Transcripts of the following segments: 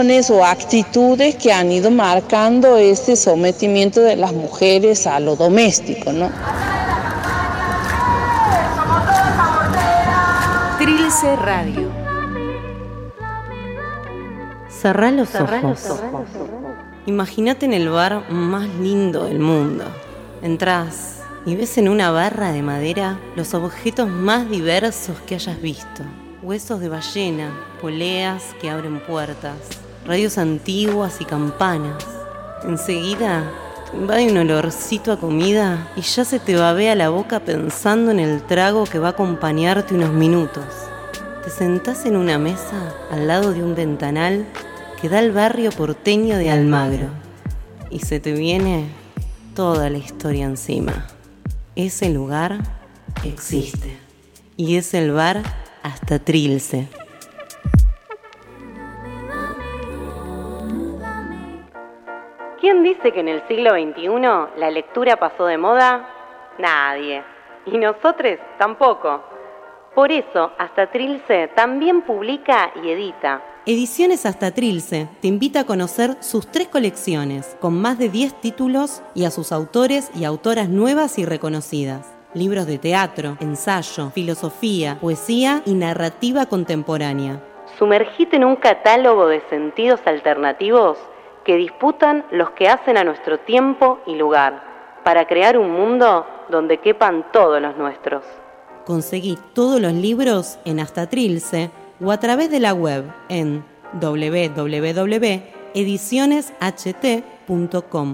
o actitudes que han ido marcando este sometimiento de las mujeres a lo doméstico, ¿no? Trilce Radio. Cerrá los ojos. Imagínate en el bar más lindo del mundo. Entrás y ves en una barra de madera los objetos más diversos que hayas visto. Huesos de ballena, poleas que abren puertas, radios antiguas y campanas. Enseguida te invade un olorcito a comida y ya se te babea la boca pensando en el trago que va a acompañarte unos minutos. Te sentás en una mesa al lado de un ventanal que da al barrio porteño de Almagro y se te viene toda la historia encima. Ese lugar existe y es el bar Hasta Trilce. ¿Quién dice que en el siglo XXI la lectura pasó de moda? Nadie. Y nosotros tampoco. Por eso, Hasta Trilce también publica y edita. Ediciones Hasta Trilce te invita a conocer sus 3 colecciones, con más de 10 títulos y a sus autores y autoras nuevas y reconocidas. Libros de teatro, ensayo, filosofía, poesía y narrativa contemporánea. Sumergite en un catálogo de sentidos alternativos que disputan los que hacen a nuestro tiempo y lugar, para crear un mundo donde quepan todos los nuestros. Conseguí todos los libros en Hasta Trilce o a través de la web en www.edicionesht.com.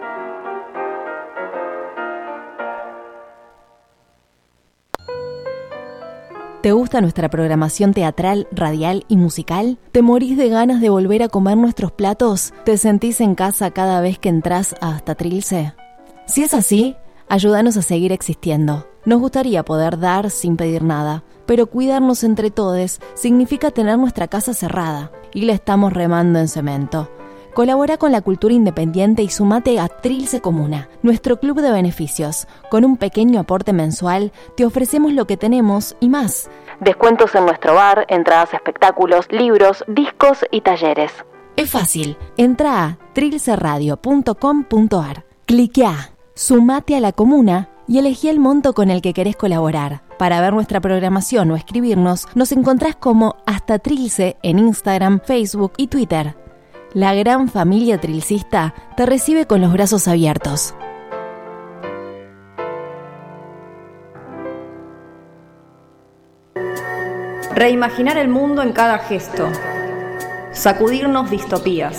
¿Te gusta nuestra programación teatral, radial y musical? ¿Te morís de ganas de volver a comer nuestros platos? ¿Te sentís en casa cada vez que entrás a Hasta Trilce? Si es así, ayúdanos a seguir existiendo. Nos gustaría poder dar sin pedir nada, pero cuidarnos entre todos significa tener nuestra casa cerrada y la estamos remando en cemento. Colabora con la cultura independiente y sumate a Trilce Comuna, nuestro club de beneficios. Con un pequeño aporte mensual te ofrecemos lo que tenemos y más. Descuentos en nuestro bar, entradas a espectáculos, libros, discos y talleres. Es fácil. Entra a trilceradio.com.ar. Cliquea, sumate a la comuna y elegí el monto con el que querés colaborar. Para ver nuestra programación o escribirnos, nos encontrás como Hasta Trilce en Instagram, Facebook y Twitter. La gran familia trilcista te recibe con los brazos abiertos. Reimaginar el mundo en cada gesto. Sacudirnos distopías.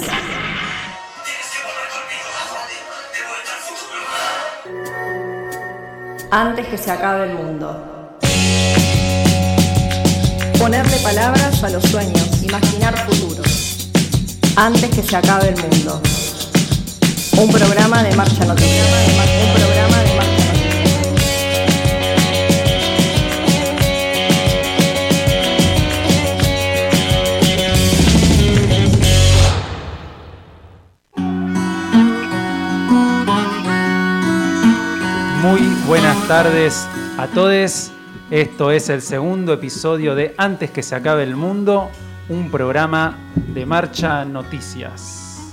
Antes que se acabe el mundo. Ponerle palabras a los sueños, imaginar futuros. Antes que se acabe el mundo. Un programa de Marcha Noticias. Un programa de Marcha Muy buenas tardes a todos. Esto es el segundo episodio de Antes que se acabe el mundo, un programa de Marcha Noticias.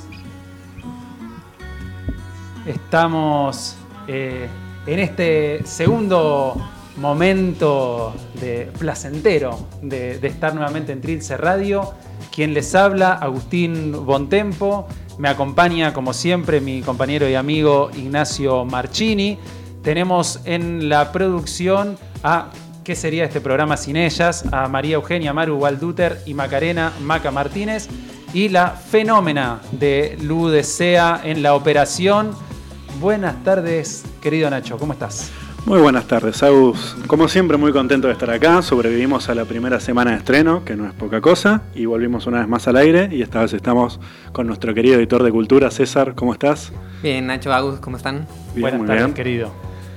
Estamos en este segundo momento placentero de estar nuevamente en Trilce Radio. Quien les habla, Agustín Bontempo. Me acompaña, como siempre, mi compañero y amigo Ignacio Marchini. Tenemos en la producción a ¿qué sería este programa sin ellas? A María Eugenia Maru Walduter y Macarena Maca Martínez. Y la fenómena de Lu Desea en la operación. Buenas tardes, querido Nacho, ¿cómo estás? Muy buenas tardes, Agus. Como siempre, muy contento de estar acá. Sobrevivimos a la primera semana de estreno, que no es poca cosa, y volvimos una vez más al aire. Y esta vez estamos con nuestro querido editor de cultura, César. ¿Cómo estás? Bien, Nacho, Agus, ¿cómo están? Bien, buenas muy tardes, bien. querido.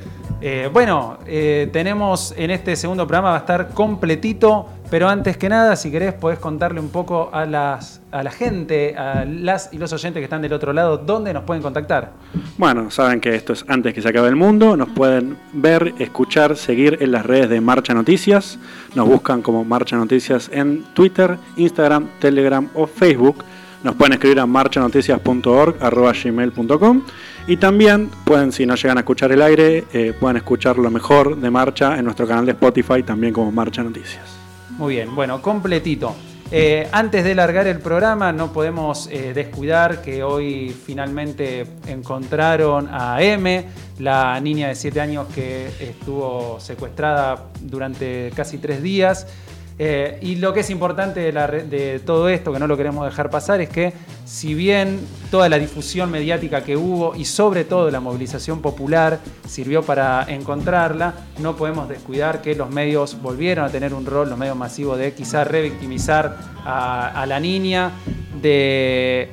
Tenemos en este segundo programa, va a estar completito, pero antes que nada, si querés, podés contarle un poco a la gente, a las y los oyentes que están del otro lado, dónde nos pueden contactar. Bueno, saben que esto es Antes que se acabe el mundo. Nos pueden ver, escuchar, seguir en las redes de Marcha Noticias. Nos buscan como Marcha Noticias en Twitter, Instagram, Telegram o Facebook. nos pueden escribir a marchanoticias.org@gmail.com y también pueden, si no llegan a escuchar el aire, pueden escuchar lo mejor de Marcha en nuestro canal de Spotify, también como Marcha Noticias. Muy bien, bueno, completito. Antes de largar el programa, no podemos descuidar que hoy finalmente encontraron a M, la niña de 7 años que estuvo secuestrada durante casi 3 días. Y lo que es importante de todo esto, que no lo queremos dejar pasar, es que si bien toda la difusión mediática que hubo y sobre todo la movilización popular sirvió para encontrarla, no podemos descuidar que los medios volvieron a tener un rol, los medios masivos, de quizá revictimizar a la niña, de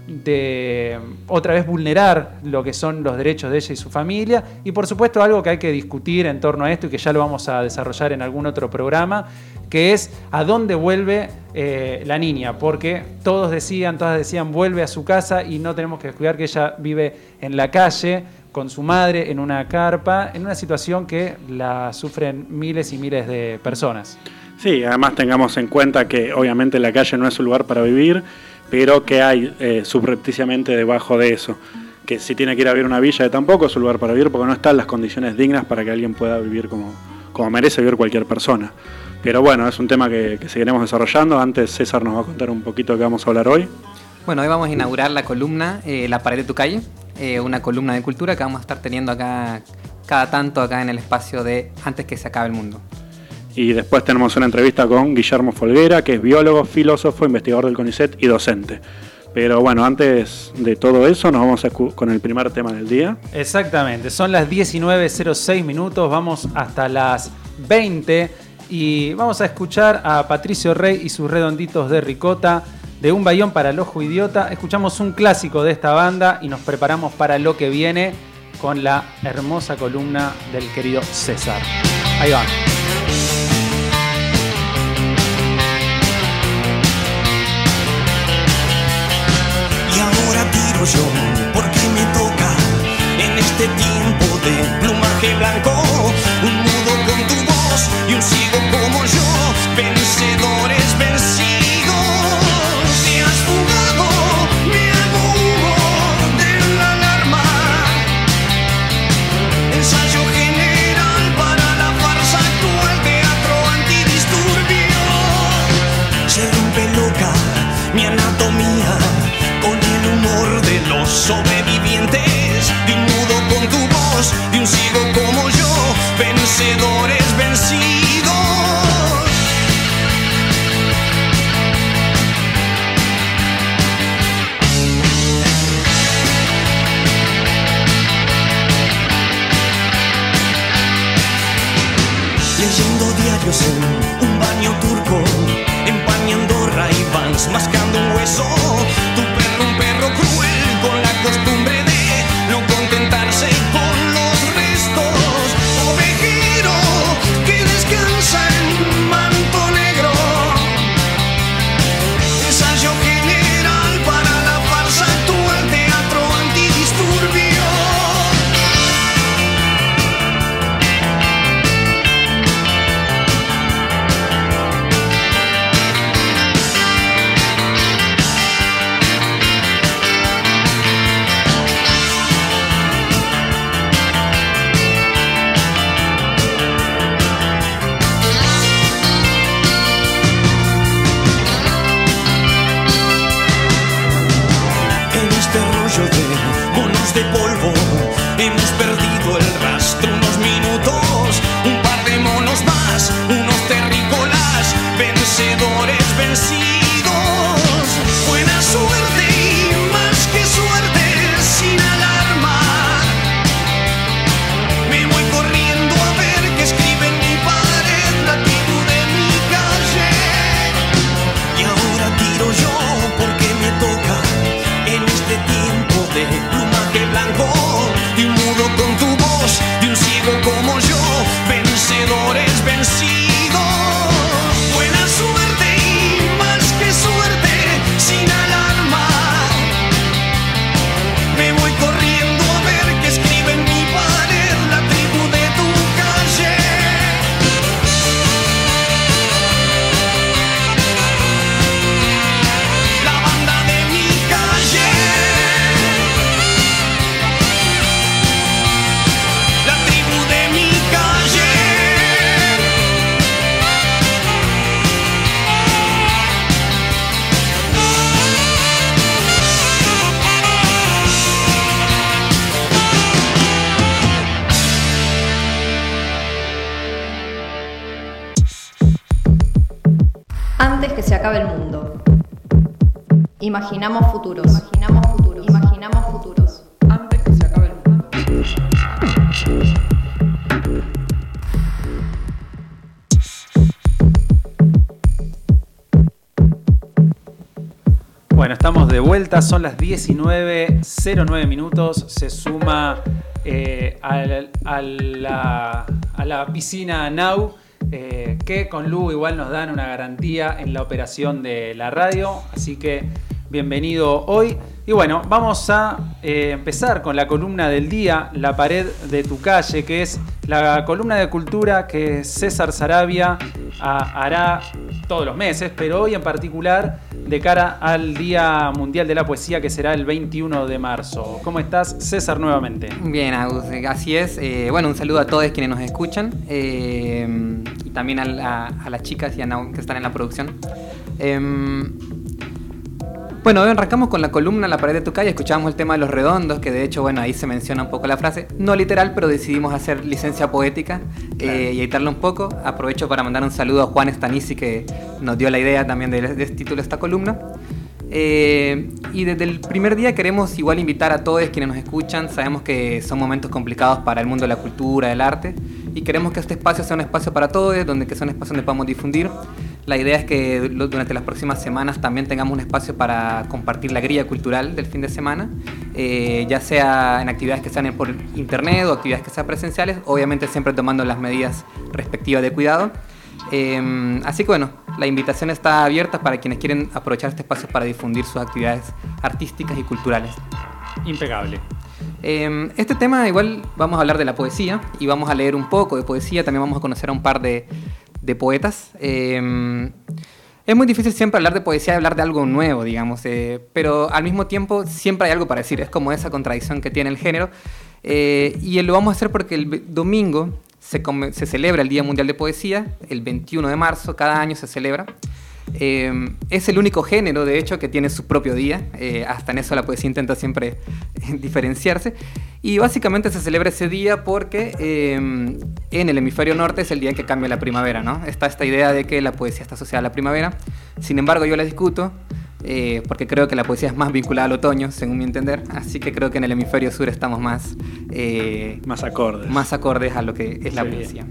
otra vez vulnerar lo que son los derechos de ella y su familia, y por supuesto algo que hay que discutir en torno a esto y que ya lo vamos a desarrollar en algún otro programa, que es a dónde vuelve la niña, porque todas decían vuelve a su casa, y no tenemos que descuidar que ella vive en la calle con su madre en una carpa, en una situación que la sufren miles y miles de personas. Sí, además tengamos en cuenta que obviamente la calle no es un lugar para vivir, pero que hay subrepticiamente debajo de eso, que si tiene que ir a vivir una villa, tampoco es un lugar para vivir, porque no están las condiciones dignas para que alguien pueda vivir como merece vivir cualquier persona. Pero bueno, es un tema que seguiremos desarrollando. Antes César nos va a contar un poquito de qué vamos a hablar hoy. Bueno, hoy vamos a inaugurar la columna La pared de tu calle, una columna de cultura que vamos a estar teniendo acá cada tanto acá en el espacio de Antes que se acabe el mundo. Y después tenemos una entrevista con Guillermo Folguera, que es biólogo, filósofo, investigador del CONICET y docente. Pero bueno, antes de todo eso, nos vamos con el primer tema del día. Exactamente, son las 19:06 minutos, vamos hasta las 20 y vamos a escuchar a Patricio Rey y sus Redonditos de Ricota, de Un Bayón para el Ojo Idiota. Escuchamos un clásico de esta banda y nos preparamos para lo que viene con la hermosa columna del querido César. Ahí va. Yo, porque me toca en este tiempo de plumaje blanco, un mudo con tu voz y un ciego como yo, vencedores vencidos. Te has fugado, me hago humo de la alarma, ensayo general para la farsa actual, teatro antidisturbio. Se rompe loca mi anatomía con el humor de los sobrevivientes, de un mudo con tu voz, de un ciego como yo, vencedores vencidos. Leyendo diarios en un baño turco, empañando Ray-Bans, mascando un hueso. Un perro cruel con la costumbre de no contentarse con los restos. Ovejero que descansa en manto negro. Ensayo general para la farsa actual, teatro antidisturbio. De polvo, hemos perdido el rastro unos minutos, un par de monos más, unos terrícolas, vencedores vencidos. Buena suerte y más que suerte, sin alarma. Me voy corriendo a ver qué escribe en mi pared la tribu de mi calle. Y ahora tiro yo porque me toca en este tiempo de plumaje blanco. acabe el mundo. Imaginamos futuros. Imaginamos futuros. Imaginamos futuros. Antes que se acabe el mundo. Bueno, estamos de vuelta, son las 19:09 minutos. Se suma a la piscina Now, que con Lu igual nos dan una garantía en la operación de la radio. Así que bienvenido hoy. Y bueno, vamos a empezar con la columna del día, La pared de tu calle, que es la columna de cultura que César Saravia hará todos los meses, pero hoy en particular de cara al Día Mundial de la Poesía, que será el 21 de marzo. ¿Cómo estás, César, nuevamente? Bien, Agus, así es. Bueno, un saludo a todos quienes nos escuchan y también a las chicas y a Nau que están en la producción. Bueno, hoy arrancamos con la columna La pared de tu calle. Escuchábamos el tema de los redondos, que de hecho, bueno, ahí se menciona un poco la frase. No literal, pero decidimos hacer licencia poética y editarla un poco. Aprovecho para mandar un saludo a Juan Stanisi, que nos dio la idea también de este título de esta columna. Y desde el primer día queremos igual invitar a todos quienes nos escuchan. Sabemos que son momentos complicados para el mundo de la cultura, del arte, y queremos que este espacio sea un espacio para todos, que sea un espacio donde podamos difundir. La idea es que durante las próximas semanas también tengamos un espacio para compartir la grilla cultural del fin de semana, ya sea en actividades que sean por internet o actividades que sean presenciales, obviamente siempre tomando las medidas respectivas de cuidado. Así que bueno, la invitación está abierta para quienes quieren aprovechar este espacio para difundir sus actividades artísticas y culturales. Impecable. Este tema igual vamos a hablar de la poesía y vamos a leer un poco de poesía, también vamos a conocer a un par de poetas. Es muy difícil siempre hablar de poesía y hablar de algo nuevo, digamos, pero al mismo tiempo siempre hay algo para decir, es como esa contradicción que tiene el género, y lo vamos a hacer porque el domingo se celebra el Día Mundial de Poesía, el 21 de marzo, cada año se celebra. Es el único género, de hecho, que tiene su propio día. Hasta en eso la poesía intenta siempre diferenciarse. Y básicamente se celebra ese día porque en el hemisferio norte es el día en que cambia la primavera, ¿no? Está esta idea de que la poesía está asociada a la primavera. Sin embargo, yo la discuto porque creo que la poesía es más vinculada al otoño, según mi entender. Así que creo que en el hemisferio sur estamos más acordes a lo que es la poesía.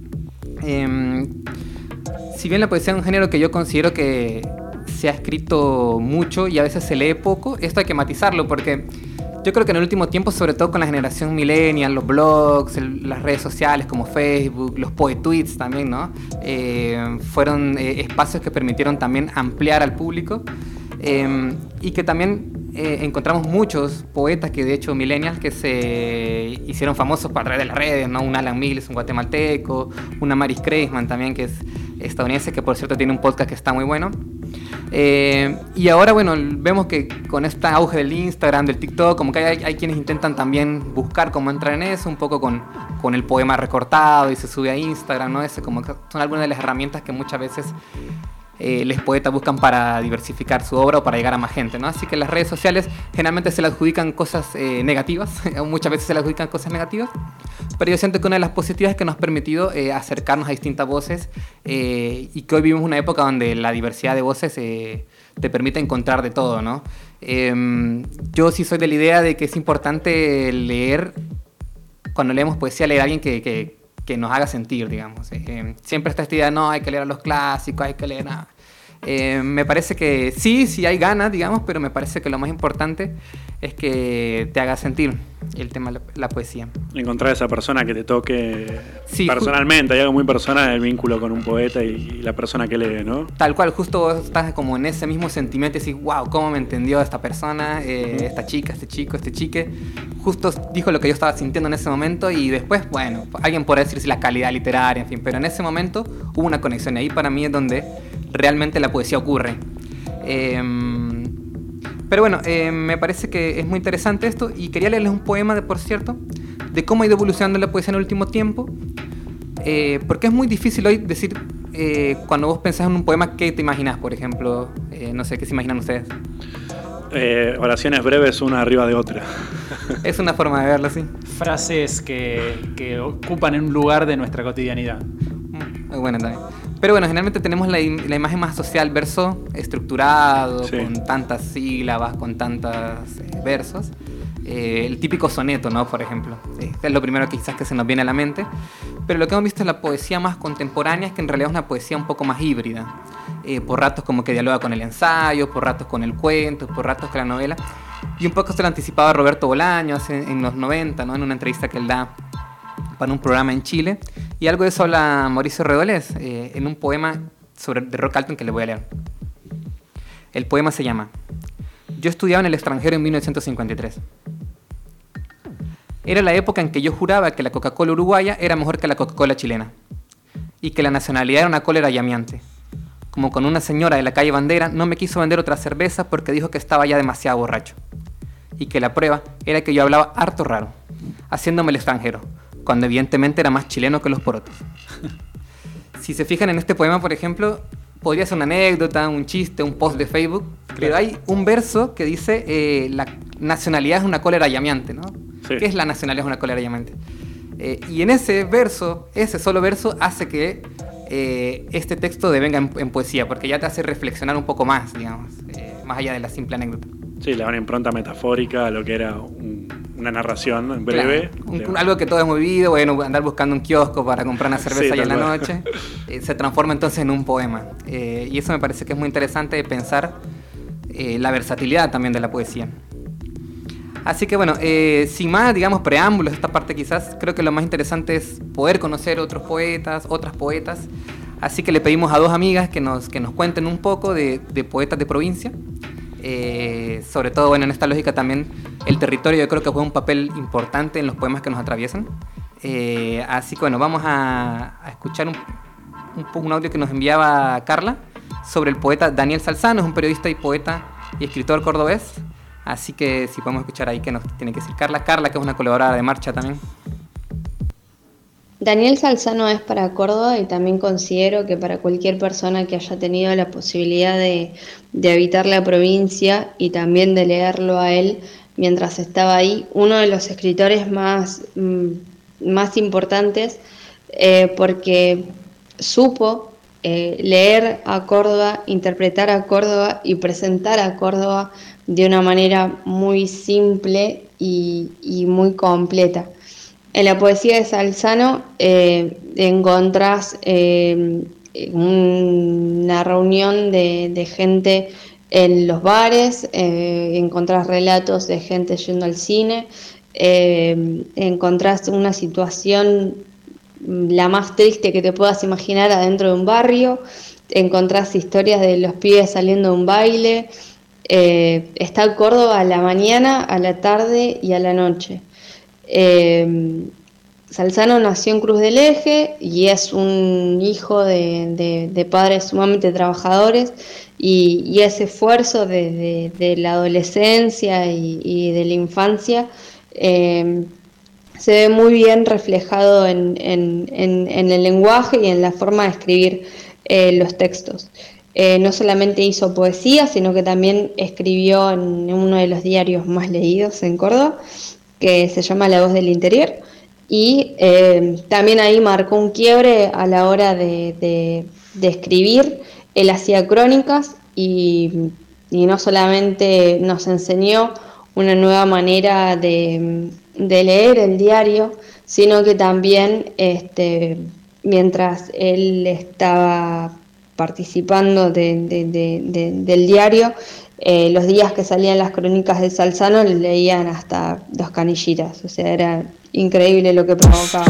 Si bien la poesía es un género que yo considero que se ha escrito mucho y a veces se lee poco, esto hay que matizarlo porque yo creo que en el último tiempo, sobre todo con la generación millennial, los blogs, las redes sociales como Facebook, los poetweets también, ¿no? Fueron espacios que permitieron también ampliar al público y que también encontramos muchos poetas que de hecho millennials que se hicieron famosos a través de las redes, ¿no? Un Alan Mills, un guatemalteco, una Maris Kreisman también, que es estadounidense, que por cierto tiene un podcast que está muy bueno. Y ahora, bueno, vemos que con este auge del Instagram, del TikTok, como que hay quienes intentan también buscar cómo entrar en eso, un poco con el poema recortado y se sube a Instagram, ¿no? Como que son algunas de las herramientas que muchas veces los poetas buscan para diversificar su obra o para llegar a más gente, ¿no? Así que las redes sociales generalmente se le adjudican cosas negativas, muchas veces se le adjudican cosas negativas, pero yo siento que una de las positivas es que nos ha permitido acercarnos a distintas voces y que hoy vivimos una época donde la diversidad de voces te permite encontrar de todo, ¿no? Yo sí soy de la idea de que es importante leer, cuando leemos poesía, leer a alguien que nos haga sentir, digamos. Siempre está esta idea, no, hay que leer a los clásicos, hay que leer nada. Me parece que sí hay ganas, digamos, pero me parece que lo más importante es que te haga sentir el tema de la poesía. Encontrar a esa persona que te toque personalmente, hay algo muy personal en el vínculo con un poeta y la persona que lee, ¿no? Tal cual, justo vos estás como en ese mismo sentimiento y decís, wow, cómo me entendió esta persona, esta chica, este chico, este chique. Justo dijo lo que yo estaba sintiendo en ese momento y después, bueno, alguien podrá decir si la calidad literaria, en fin, pero en ese momento hubo una conexión y ahí para mí es donde realmente la poesía ocurre. Pero bueno, me parece que es muy interesante esto y quería leerles un poema, por cierto, de cómo ha ido evolucionando la poesía en el último tiempo, porque es muy difícil hoy decir, cuando vos pensás en un poema, ¿qué te imaginás, por ejemplo? No sé, ¿qué se imaginan ustedes? Oraciones breves una arriba de otra. Es una forma de verlo, sí. Frases que ocupan un lugar de nuestra cotidianidad. Muy bueno también. Pero bueno, generalmente tenemos la imagen más asociada al verso estructurado, Sí. con tantas sílabas, con tantos versos. El típico soneto, ¿no? Por ejemplo. Es lo primero que quizás que se nos viene a la mente. Pero lo que hemos visto en la poesía más contemporánea es que en realidad es una poesía un poco más híbrida. Por ratos como que dialoga con el ensayo, por ratos con el cuento, por ratos con la novela. Y un poco se lo anticipaba Roberto Bolaños en los 90, ¿no? En una entrevista que él da para un programa en Chile. Y algo de eso habla Mauricio Redoles en un poema de Rock Alton que le voy a leer. El poema se llama Yo estudiaba en el extranjero en 1953. Era la época en que yo juraba que la Coca-Cola uruguaya era mejor que la Coca-Cola chilena y que la nacionalidad era una cólera llameante. Como con una señora de la calle Bandera no me quiso vender otra cerveza porque dijo que estaba ya demasiado borracho y que la prueba era que yo hablaba harto raro, haciéndome el extranjero, cuando evidentemente era más chileno que los porotos. Si se fijan en este poema, por ejemplo, podría ser una anécdota, un chiste, un post de Facebook, pero hay un verso que dice la nacionalidad es una cólera llameante, ¿no? Sí. ¿Qué es la nacionalidad es una cólera llameante? Y en ese verso, ese solo verso, hace que este texto devenga en poesía, porque ya te hace reflexionar un poco más, digamos, más allá de la simple anécdota. Sí, le da una impronta metafórica a lo que era una narración breve. Claro, algo que todos hemos vivido, bueno, andar buscando un kiosco para comprar una cerveza Sí, allá en la tal cual. noche, se transforma entonces en un poema. Y eso me parece que es muy interesante de pensar la versatilidad también de la poesía. Así que bueno, sin más, digamos, preámbulos, esta parte quizás, creo que lo más interesante es poder conocer otros poetas, otras poetas. Así que le pedimos a dos amigas que nos cuenten un poco de poetas de provincia. Sobre todo, bueno, en esta lógica también el territorio yo creo que juega un papel importante en los poemas que nos atraviesan. Así que bueno, vamos a escuchar un audio que nos enviaba Carla sobre el poeta Daniel Salzano, es un periodista y poeta y escritor cordobés. Así que si podemos escuchar ahí qué nos tiene que decir Carla, que es una colaboradora de Marcha también. Daniel Salzano es para Córdoba y también considero que para cualquier persona que haya tenido la posibilidad de habitar la provincia y también de leerlo a él mientras estaba ahí, uno de los escritores más importantes porque supo leer a Córdoba, interpretar a Córdoba y presentar a Córdoba de una manera muy simple y muy completa. En la poesía de Salzano encontrás una reunión de gente en los bares, encontrás relatos de gente yendo al cine, encontrás una situación la más triste que te puedas imaginar adentro de un barrio, encontrás historias de los pibes saliendo de un baile, está Córdoba a la mañana, a la tarde y a la noche. Salzano nació en Cruz del Eje y es un hijo de padres sumamente trabajadores y ese esfuerzo de la adolescencia y de la infancia se ve muy bien reflejado en el lenguaje y en la forma de escribir los textos. No solamente hizo poesía, sino que también escribió en uno de los diarios más leídos en Córdoba, que se llama La Voz del Interior, y también ahí marcó un quiebre a la hora de escribir. Él hacía crónicas y no solamente nos enseñó una nueva manera de leer el diario, sino que también mientras él estaba participando del diario, los días que salían las crónicas de Salzano leían hasta 2 canillitas, o sea, era increíble lo que provocaba.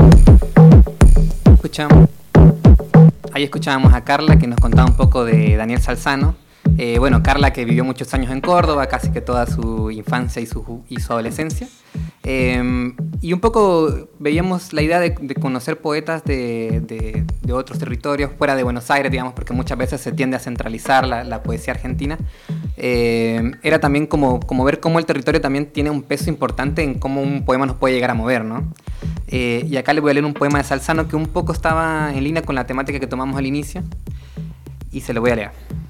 Ahí escuchábamos a Carla que nos contaba un poco de Daniel Salzano. Bueno, Carla que vivió muchos años en Córdoba, casi que toda su infancia y su adolescencia. Y un poco veíamos la idea de conocer poetas de otros territorios fuera de Buenos Aires, digamos, porque muchas veces se tiende a centralizar la poesía argentina. Era también como ver cómo el territorio también tiene un peso importante en cómo un poema nos puede llegar a mover, ¿no? Y acá les voy a leer un poema de Salzano que un poco estaba en línea con la temática que tomamos al inicio y se lo voy a leer.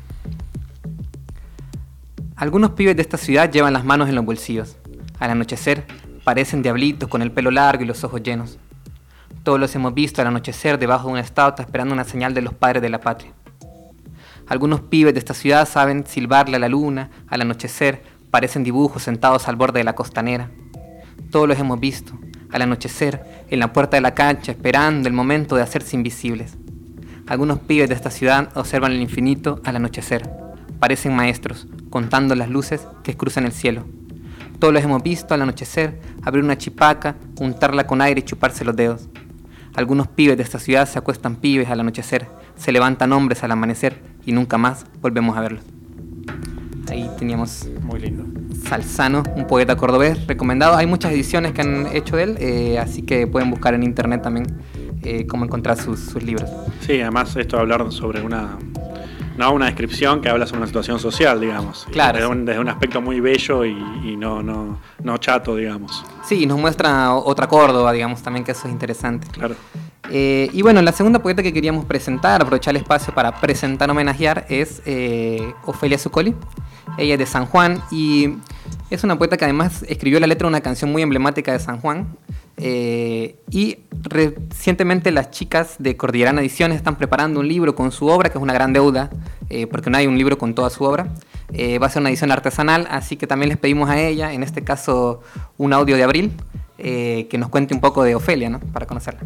Algunos pibes de esta ciudad llevan las manos en los bolsillos. Al anochecer parecen diablitos con el pelo largo y los ojos llenos. Todos los hemos visto al anochecer debajo de una estatua esperando una señal de los padres de la patria. Algunos pibes de esta ciudad saben silbarle a la luna, al anochecer, parecen dibujos sentados al borde de la costanera. Todos los hemos visto, al anochecer, en la puerta de la cancha, esperando el momento de hacerse invisibles. Algunos pibes de esta ciudad observan el infinito al anochecer. Parecen maestros, contando las luces que cruzan el cielo. Todos los hemos visto al anochecer, abrir una chipaca, untarla con aire y chuparse los dedos. Algunos pibes de esta ciudad se acuestan pibes al anochecer, se levantan hombres al amanecer y nunca más volvemos a verlos. Ahí teníamos muy lindo. Salzano, un poeta cordobés recomendado. Hay muchas ediciones que han hecho de él, así que pueden buscar en internet también cómo encontrar sus libros. Sí, además esto de hablar sobre una descripción que habla sobre una situación social, digamos. Claro. Desde un aspecto muy bello y no chato, digamos. Sí, y nos muestra otra Córdoba, digamos, también, que eso es interesante. Claro. Y bueno, la segunda poeta que queríamos presentar, aprovechar el espacio para presentar, homenajear, es Ofelia Zuccoli. Ella es de San Juan y es una poeta que además escribió la letra de una canción muy emblemática de San Juan. Y recientemente las chicas de Cordillerana Ediciones están preparando un libro con su obra, que es una gran deuda, porque no hay un libro con toda su obra. Va a ser una edición artesanal, así que también les pedimos a ella, en este caso un audio de Abril, que nos cuente un poco de Ofelia, ¿no? Para conocerla.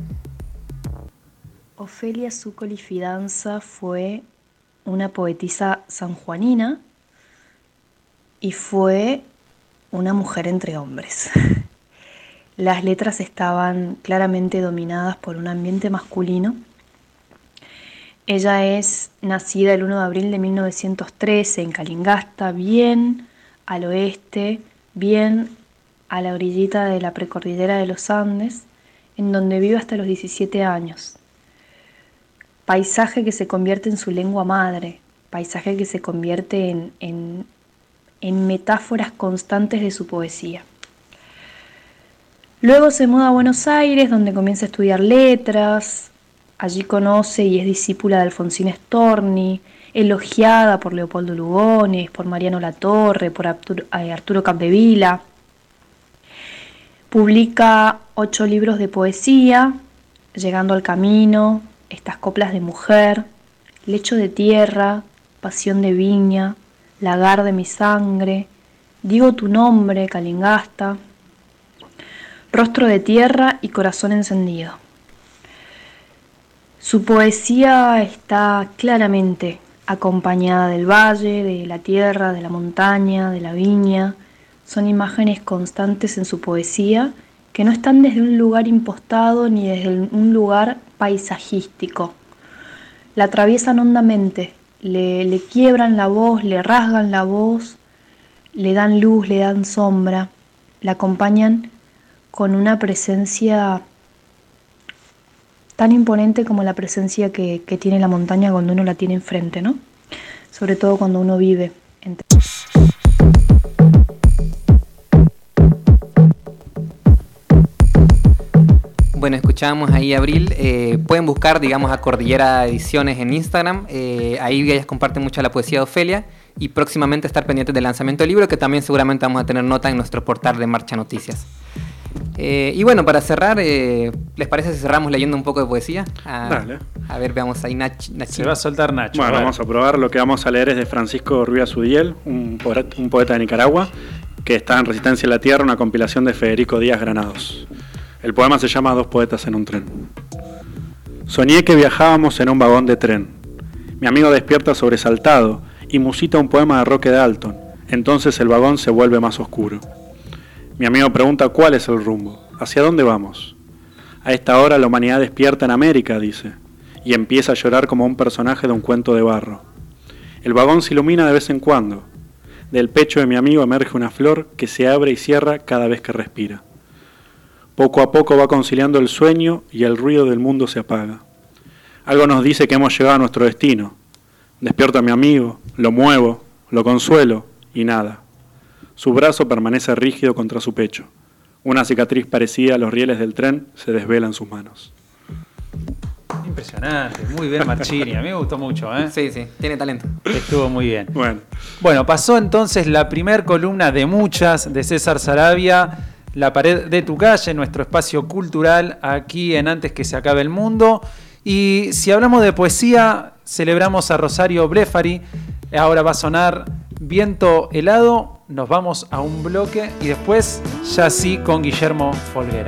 Ofelia Zuccoli Fidanza fue una poetisa sanjuanina y fue una mujer entre hombres. Las letras estaban claramente dominadas por un ambiente masculino. Ella es nacida el 1 de abril de 1913 en Calingasta, bien al oeste, bien a la orillita de la precordillera de los Andes, en donde vive hasta los 17 años. Paisaje que se convierte en su lengua madre, paisaje que se convierte en metáforas constantes de su poesía. Luego se muda a Buenos Aires, donde comienza a estudiar letras. Allí conoce y es discípula de Alfonsín Storni, elogiada por Leopoldo Lugones, por Mariano Latorre, por Arturo Capdevila. Publica 8 libros de poesía, Llegando al Camino, Estas Coplas de Mujer, Lecho de Tierra, Pasión de Viña, Lagar de mi Sangre, Digo tu nombre, Calingasta, Rostro de Tierra y Corazón Encendido. Su poesía está claramente acompañada del valle, de la tierra, de la montaña, de la viña. Son imágenes constantes en su poesía que no están desde un lugar impostado ni desde un lugar paisajístico. La atraviesan hondamente, le quiebran la voz, le rasgan la voz, le dan luz, le dan sombra, la acompañan con una presencia tan imponente como la presencia que tiene la montaña cuando uno la tiene enfrente, ¿no? Sobre todo cuando uno vive entre... Bueno, escuchábamos ahí a Abril. Pueden buscar, digamos, a Cordillera Ediciones en Instagram. Ahí ellas comparten mucho la poesía de Ofelia. Y próximamente estar pendientes del lanzamiento del libro, que también seguramente vamos a tener nota en nuestro portal de Marcha Noticias. Y bueno, para cerrar, ¿les parece si cerramos leyendo un poco de poesía? Dale. A ver, veamos ahí Nachi. Se va a soltar Nacho. Bueno, vamos a probar. Lo que vamos a leer es de Francisco Ruiz Udiel, un poeta de Nicaragua, que está en Resistencia a la Tierra, una compilación de Federico Díaz Granados. El poema se llama Dos poetas en un tren. Soñé que viajábamos en un vagón de tren. Mi amigo despierta sobresaltado y musita un poema de Roque Dalton. Entonces el vagón se vuelve más oscuro. Mi amigo pregunta cuál es el rumbo, hacia dónde vamos. A esta hora la humanidad despierta en América, dice, y empieza a llorar como un personaje de un cuento de barro. El vagón se ilumina de vez en cuando. Del pecho de mi amigo emerge una flor que se abre y cierra cada vez que respira. Poco a poco va conciliando el sueño y el ruido del mundo se apaga. Algo nos dice que hemos llegado a nuestro destino. Despierto a mi amigo, lo muevo, lo consuelo y nada. Su brazo permanece rígido contra su pecho. Una cicatriz parecida a los rieles del tren se desvela en sus manos. Impresionante, muy bien Marchini, a mí me gustó mucho, ¿eh? Sí, tiene talento. Estuvo muy bien. Bueno, pasó entonces la primer columna de muchas de César Saravia, La Pared de tu Calle, nuestro espacio cultural aquí en Antes que se acabe el mundo. Y si hablamos de poesía, celebramos a Rosario Blefari. Ahora va a sonar Viento Helado. Nos vamos a un bloque y después ya sí con Guillermo Folguera.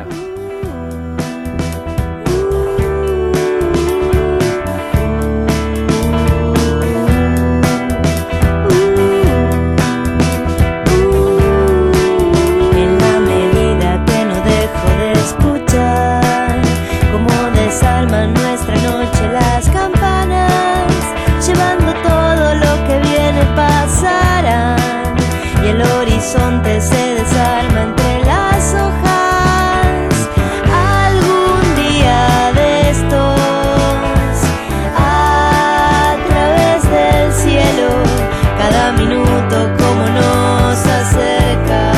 Se desarma entre las hojas. Algún día de estos, a través del cielo, cada minuto como nos acerca.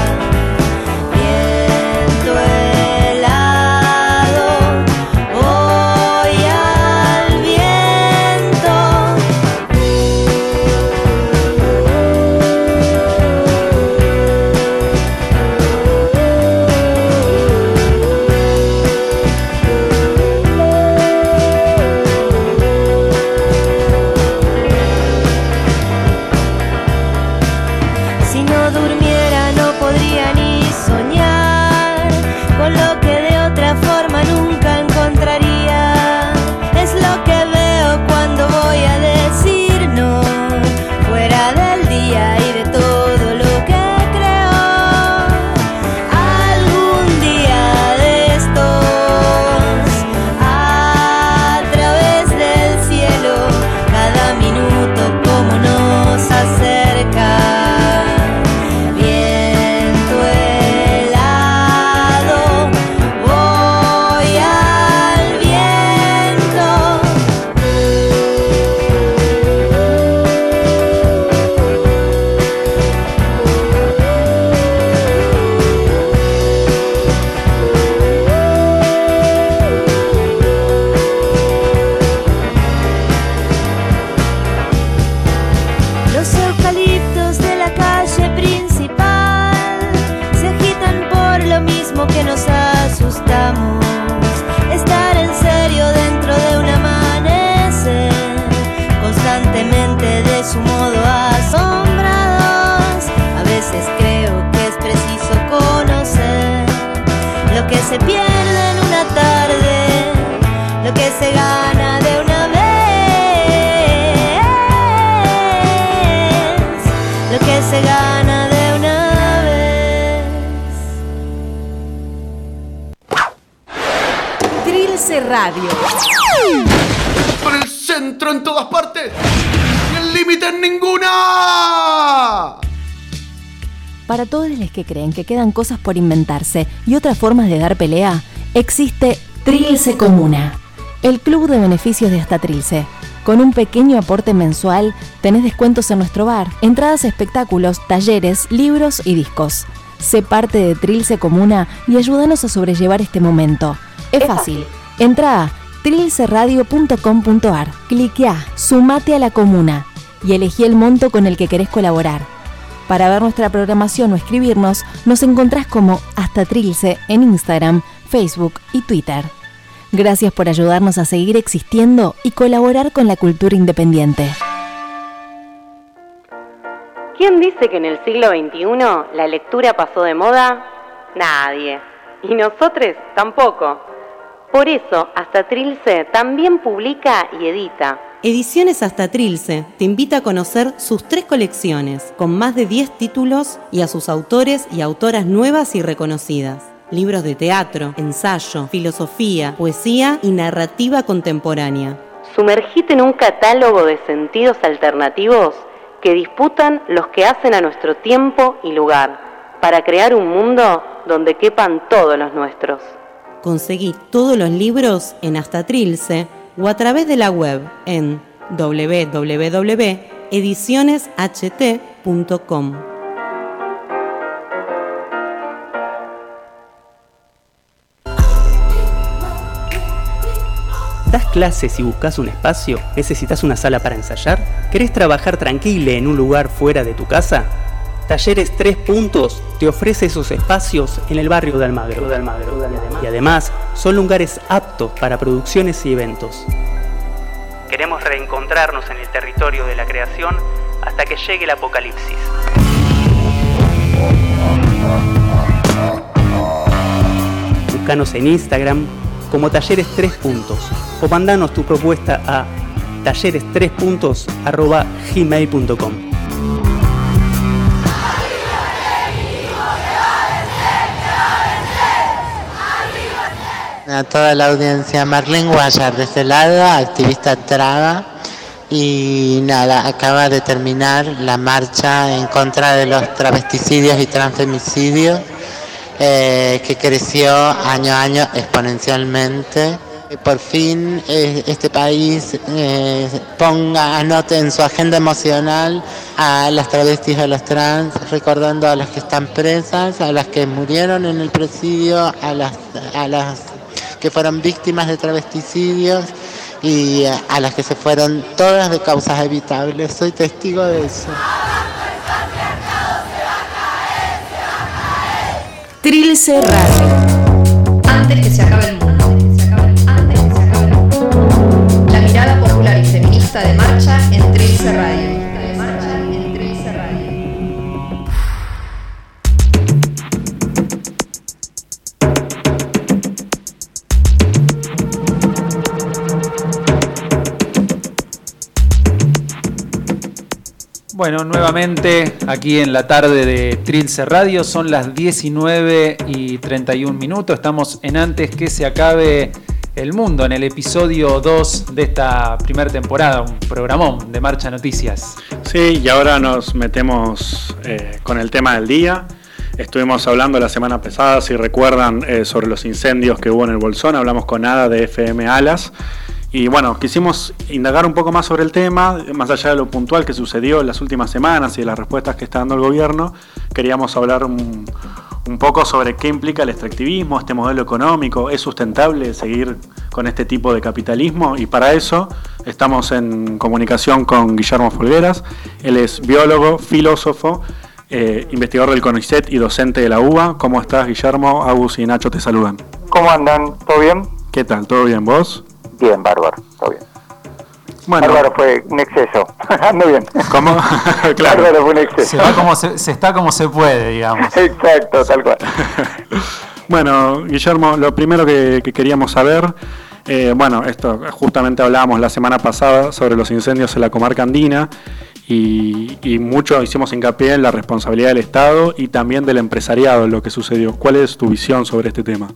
Viento helado, voy al viento. Se pierde en una tarde lo que se gana de una vez, lo que se gana de una vez. Trilce Radio. Por el centro en todas partes y el límite en ninguna. Para todos los que creen que quedan cosas por inventarse y otras formas de dar pelea, existe Trilce Comuna, el club de beneficios de Hasta Trilce. Con un pequeño aporte mensual, tenés descuentos en nuestro bar, entradas a espectáculos, talleres, libros y discos. Sé parte de Trilce Comuna y ayúdanos a sobrellevar este momento. Es fácil. Entra a trilceradio.com.ar, cliquea, sumate a la comuna y elegí el monto con el que querés colaborar. Para ver nuestra programación o escribirnos, nos encontrás como Hasta Trilce en Instagram, Facebook y Twitter. Gracias por ayudarnos a seguir existiendo y colaborar con la cultura independiente. ¿Quién dice que en el siglo XXI la lectura pasó de moda? Nadie. Y nosotros tampoco. Por eso, Hasta Trilce también publica y edita. Ediciones Hasta Trilce te invita a conocer sus 3 colecciones, con más de 10 títulos y a sus autores y autoras nuevas y reconocidas. Libros de teatro, ensayo, filosofía, poesía y narrativa contemporánea. Sumergite en un catálogo de sentidos alternativos que disputan los que hacen a nuestro tiempo y lugar, para crear un mundo donde quepan todos los nuestros. Conseguí todos los libros en Hasta Trilce o a través de la web en www.edicionesht.com. ¿Das clases y buscas un espacio? ¿Necesitas una sala para ensayar? ¿Querés trabajar tranquilo en un lugar fuera de tu casa? Talleres 3 Puntos te ofrece esos espacios en el barrio de Almagro. Y además son lugares aptos para producciones y eventos. Queremos reencontrarnos en el territorio de la creación hasta que llegue el apocalipsis. Búscanos en Instagram como Talleres 3 Puntos o mandanos tu propuesta a talleres3puntos@gmail.com. A toda la audiencia, Marlene Guayar de este lado, activista traga, y nada, acaba de terminar la marcha en contra de los travesticidios y transfemicidios, que creció año a año exponencialmente. Por fin este país anote en su agenda emocional a las travestis y a los trans, recordando a las que están presas, a las que murieron en el presidio, a las que fueron víctimas de travesticidios y a las que se fueron todas de causas evitables. Soy testigo de eso. Trilce Radio. Antes que se acabe el mundo. La mirada popular y feminista de Marcha en Trilce Radio. Bueno, nuevamente aquí en la tarde de Trilce Radio, son las 19:31. Estamos en Antes que se acabe el mundo, en el episodio 2 de esta primera temporada, un programón de Marcha Noticias. Sí, y ahora nos metemos con el tema del día. Estuvimos hablando la semana pasada, si recuerdan, sobre los incendios que hubo en el Bolsón. Hablamos con Ada de FM Alas. Y bueno, quisimos indagar un poco más sobre el tema, más allá de lo puntual que sucedió en las últimas semanas y de las respuestas que está dando el gobierno. Queríamos hablar un poco sobre qué implica el extractivismo, este modelo económico. ¿Es sustentable seguir con este tipo de capitalismo? Y para eso estamos en comunicación con Guillermo Folgueras. Él es biólogo, filósofo, investigador del CONICET y docente de la UBA. ¿Cómo estás, Guillermo? Agus y Nacho te saludan. ¿Cómo andan? ¿Todo bien? ¿Qué tal? ¿Todo bien? ¿Vos? Bien, bárbaro, todo bien. Bueno. Bárbaro fue un exceso. Ando bien. ¿Cómo? Claro. Bárbaro fue un exceso. Se está como se puede, digamos. Exacto, tal cual. Bueno, Guillermo, lo primero que queríamos saber, esto justamente hablábamos la semana pasada sobre los incendios en la comarca andina y mucho hicimos hincapié en la responsabilidad del Estado y también del empresariado en lo que sucedió. ¿Cuál es tu visión sobre este tema?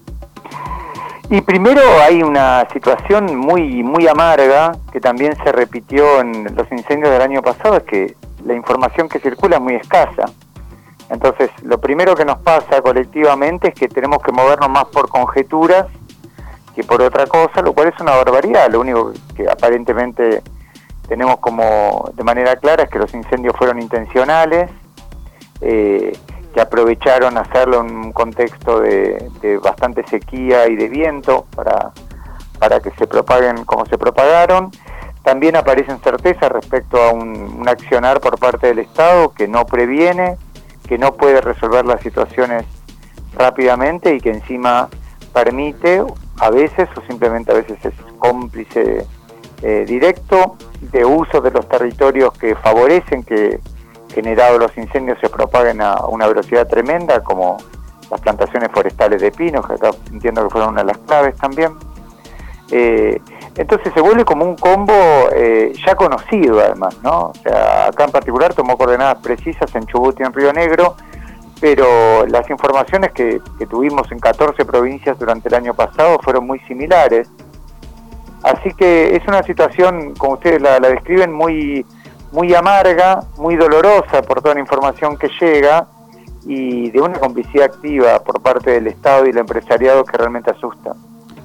Y primero hay una situación muy amarga que también se repitió en los incendios del año pasado, es que la información que circula es muy escasa. Entonces, lo primero que nos pasa colectivamente es que tenemos que movernos más por conjeturas que por otra cosa, lo cual es una barbaridad. Lo único que aparentemente tenemos como de manera clara es que los incendios fueron intencionales, que aprovecharon hacerlo en un contexto de bastante sequía y de viento para que se propaguen como se propagaron. También aparecen certezas respecto a un accionar por parte del Estado que no previene, que no puede resolver las situaciones rápidamente y que encima permite a veces o simplemente a veces es cómplice directo de uso de los territorios que favorecen que generados los incendios se propaguen a una velocidad tremenda, como las plantaciones forestales de pinos, que acá entiendo que fueron una de las claves también. Entonces se vuelve como un combo ya conocido además, ¿no? O sea, acá en particular tomó coordenadas precisas en Chubut y en Río Negro, pero las informaciones que tuvimos en 14 provincias durante el año pasado fueron muy similares. Así que es una situación, como ustedes la describen, muy amarga, muy dolorosa por toda la información que llega y de una complicidad activa por parte del Estado y el empresariado que realmente asusta.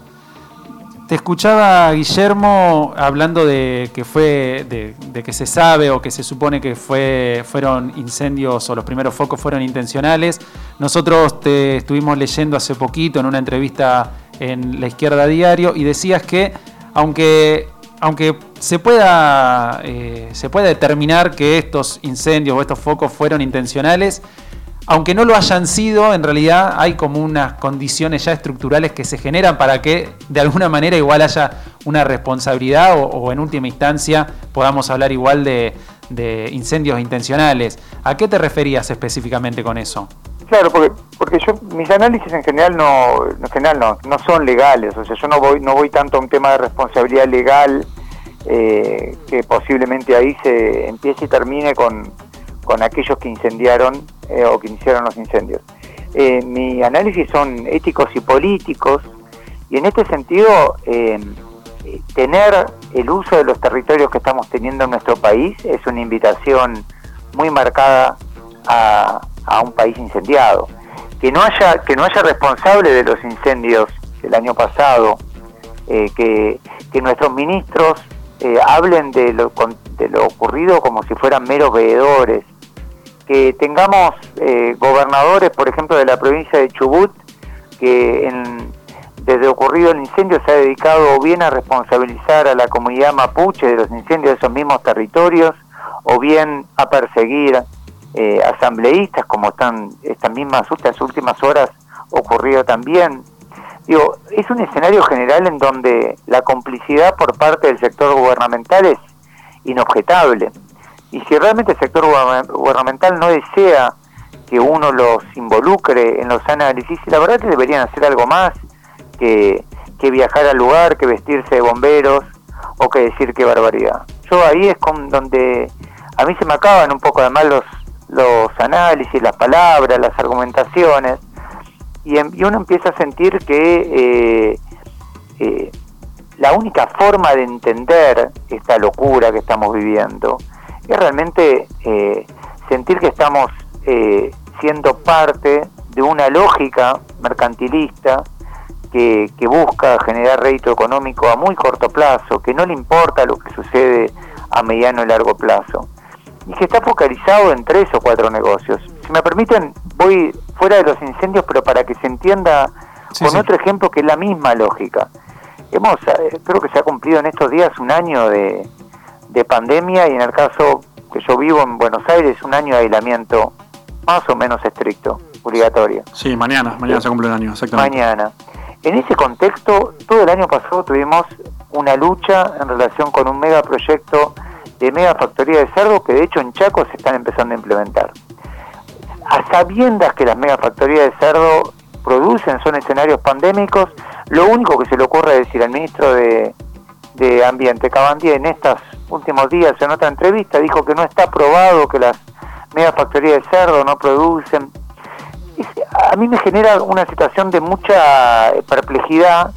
Te escuchaba, Guillermo, hablando de que de que se sabe o que se supone que fueron incendios o los primeros focos fueron intencionales. Nosotros te estuvimos leyendo hace poquito en una entrevista en La Izquierda Diario y decías que aunque aunque se pueda determinar que estos incendios o estos focos fueron intencionales, aunque no lo hayan sido, en realidad hay como unas condiciones ya estructurales que se generan para que de alguna manera igual haya una responsabilidad o en última instancia podamos hablar igual de incendios intencionales. ¿A qué te referías específicamente con eso? Claro, porque mis análisis en general no son legales, o sea, yo no voy tanto a un tema de responsabilidad legal que posiblemente ahí se empiece y termine con aquellos que incendiaron o que iniciaron los incendios. Mi análisis son éticos y políticos, y en este sentido tener el uso de los territorios que estamos teniendo en nuestro país es una invitación muy marcada a un país incendiado. Que no haya responsable de los incendios del año pasado, que nuestros ministros hablen de lo ocurrido como si fueran meros veedores, que tengamos gobernadores, por ejemplo, de la provincia de Chubut, que desde ocurrido el incendio se ha dedicado o bien a responsabilizar a la comunidad mapuche de los incendios de esos mismos territorios, o bien a perseguir asambleístas, como estas últimas horas ocurrido también. Digo, es un escenario general en donde la complicidad por parte del sector gubernamental es inobjetable. Y si realmente el sector gubernamental no desea que uno los involucre en los análisis, la verdad que deberían hacer algo más que viajar al lugar, que vestirse de bomberos o que decir qué barbaridad. Yo ahí es donde a mí se me acaban un poco además los análisis, las palabras, las argumentaciones, y uno empieza a sentir que la única forma de entender esta locura que estamos viviendo es realmente sentir que estamos siendo parte de una lógica mercantilista que busca generar rédito económico a muy corto plazo, que no le importa lo que sucede a mediano y largo plazo, y que está focalizado en 3 o 4 negocios. Si me permiten, voy fuera de los incendios, pero para que se entienda otro ejemplo que es la misma lógica. Creo que se ha cumplido en estos días un año de pandemia, y en el caso que yo vivo en Buenos Aires, un año de aislamiento más o menos estricto, obligatorio. Sí, mañana se cumple un año, exactamente. Mañana. En ese contexto, todo el año pasado tuvimos una lucha en relación con un megaproyecto de megafactoría de cerdo que de hecho en Chaco se están empezando a implementar. A sabiendas que las megafactorías de cerdo son escenarios pandémicos, lo único que se le ocurre decir al ministro de Ambiente, Cabandier, en estos últimos días en otra entrevista dijo que no está probado que las megafactorías de cerdo no producen. A mí me genera una situación de mucha perplejidad.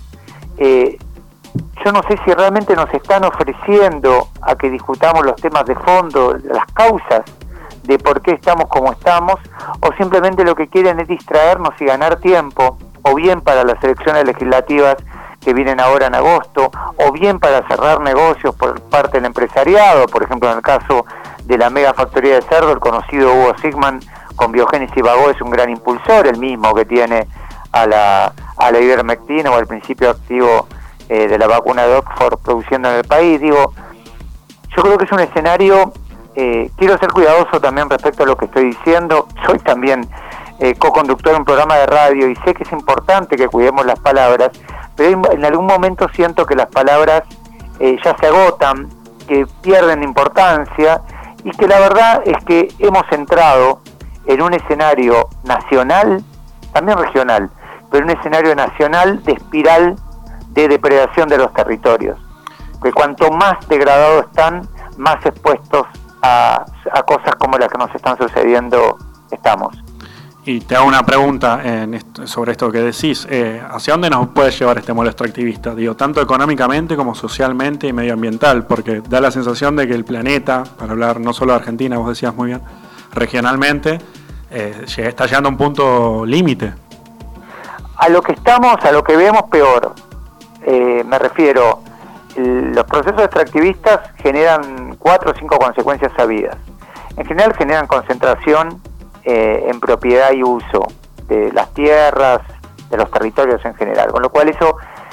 Yo no sé si realmente nos están ofreciendo a que discutamos los temas de fondo, las causas de por qué estamos como estamos, o simplemente lo que quieren es distraernos y ganar tiempo, o bien para las elecciones legislativas que vienen ahora en agosto, o bien para cerrar negocios por parte del empresariado. Por ejemplo, en el caso de la megafactoría de cerdo, el conocido Hugo Sigman con Biogénesis Bagó es un gran impulsor, el mismo que tiene a la ivermectina o al principio activo de la vacuna de Oxford produciendo en el país. Digo, yo creo que es un escenario, quiero ser cuidadoso también respecto a lo que estoy diciendo. Soy también co-conductor de un programa de radio y sé que es importante que cuidemos las palabras, pero en algún momento siento que las palabras ya se agotan, que pierden importancia, y que la verdad es que hemos entrado en un escenario nacional, también regional, pero un escenario nacional de espiral de depredación de los territorios, que cuanto más degradados están, más expuestos a cosas como las que nos están sucediendo estamos. Y te hago una pregunta sobre esto que decís. ¿Hacia dónde nos puede llevar este modelo extractivista? Digo, tanto económicamente como socialmente y medioambiental, porque da la sensación de que el planeta, para hablar no solo de Argentina, vos decías muy bien, regionalmente, está llegando a un punto límite. A lo que vemos peor. Me refiero, los procesos extractivistas generan 4 o 5 consecuencias sabidas. En general generan concentración en propiedad y uso de las tierras, de los territorios en general, con lo cual eso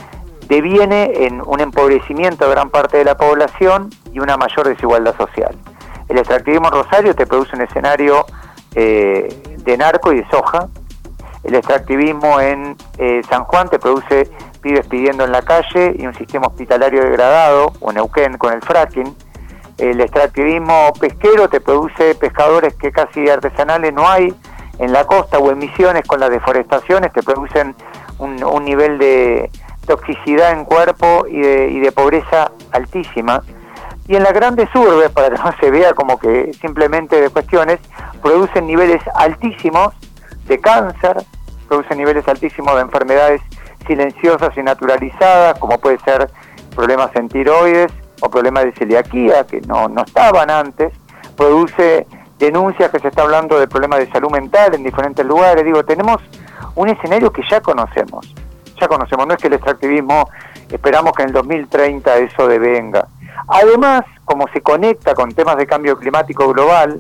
deviene en un empobrecimiento de gran parte de la población y una mayor desigualdad social. El extractivismo en Rosario te produce un escenario de narco y de soja. El extractivismo en San Juan te produce pibes pidiendo en la calle y un sistema hospitalario degradado, o Neuquén con el fracking. El extractivismo pesquero te produce pescadores que casi artesanales no hay en la costa, o en Misiones con las deforestaciones te producen un nivel de toxicidad en cuerpo y de pobreza altísima. Y en las grandes urbes, para que no se vea como que simplemente de cuestiones, producen niveles altísimos de cáncer, producen niveles altísimos de enfermedades silenciosas y naturalizadas, como puede ser problemas en tiroides o problemas de celiaquía, que no estaban antes, produce denuncias que se está hablando de problemas de salud mental en diferentes lugares. Digo, tenemos un escenario que ya conocemos, no es que el extractivismo esperamos que en el 2030 eso devenga. Además, como se conecta con temas de cambio climático global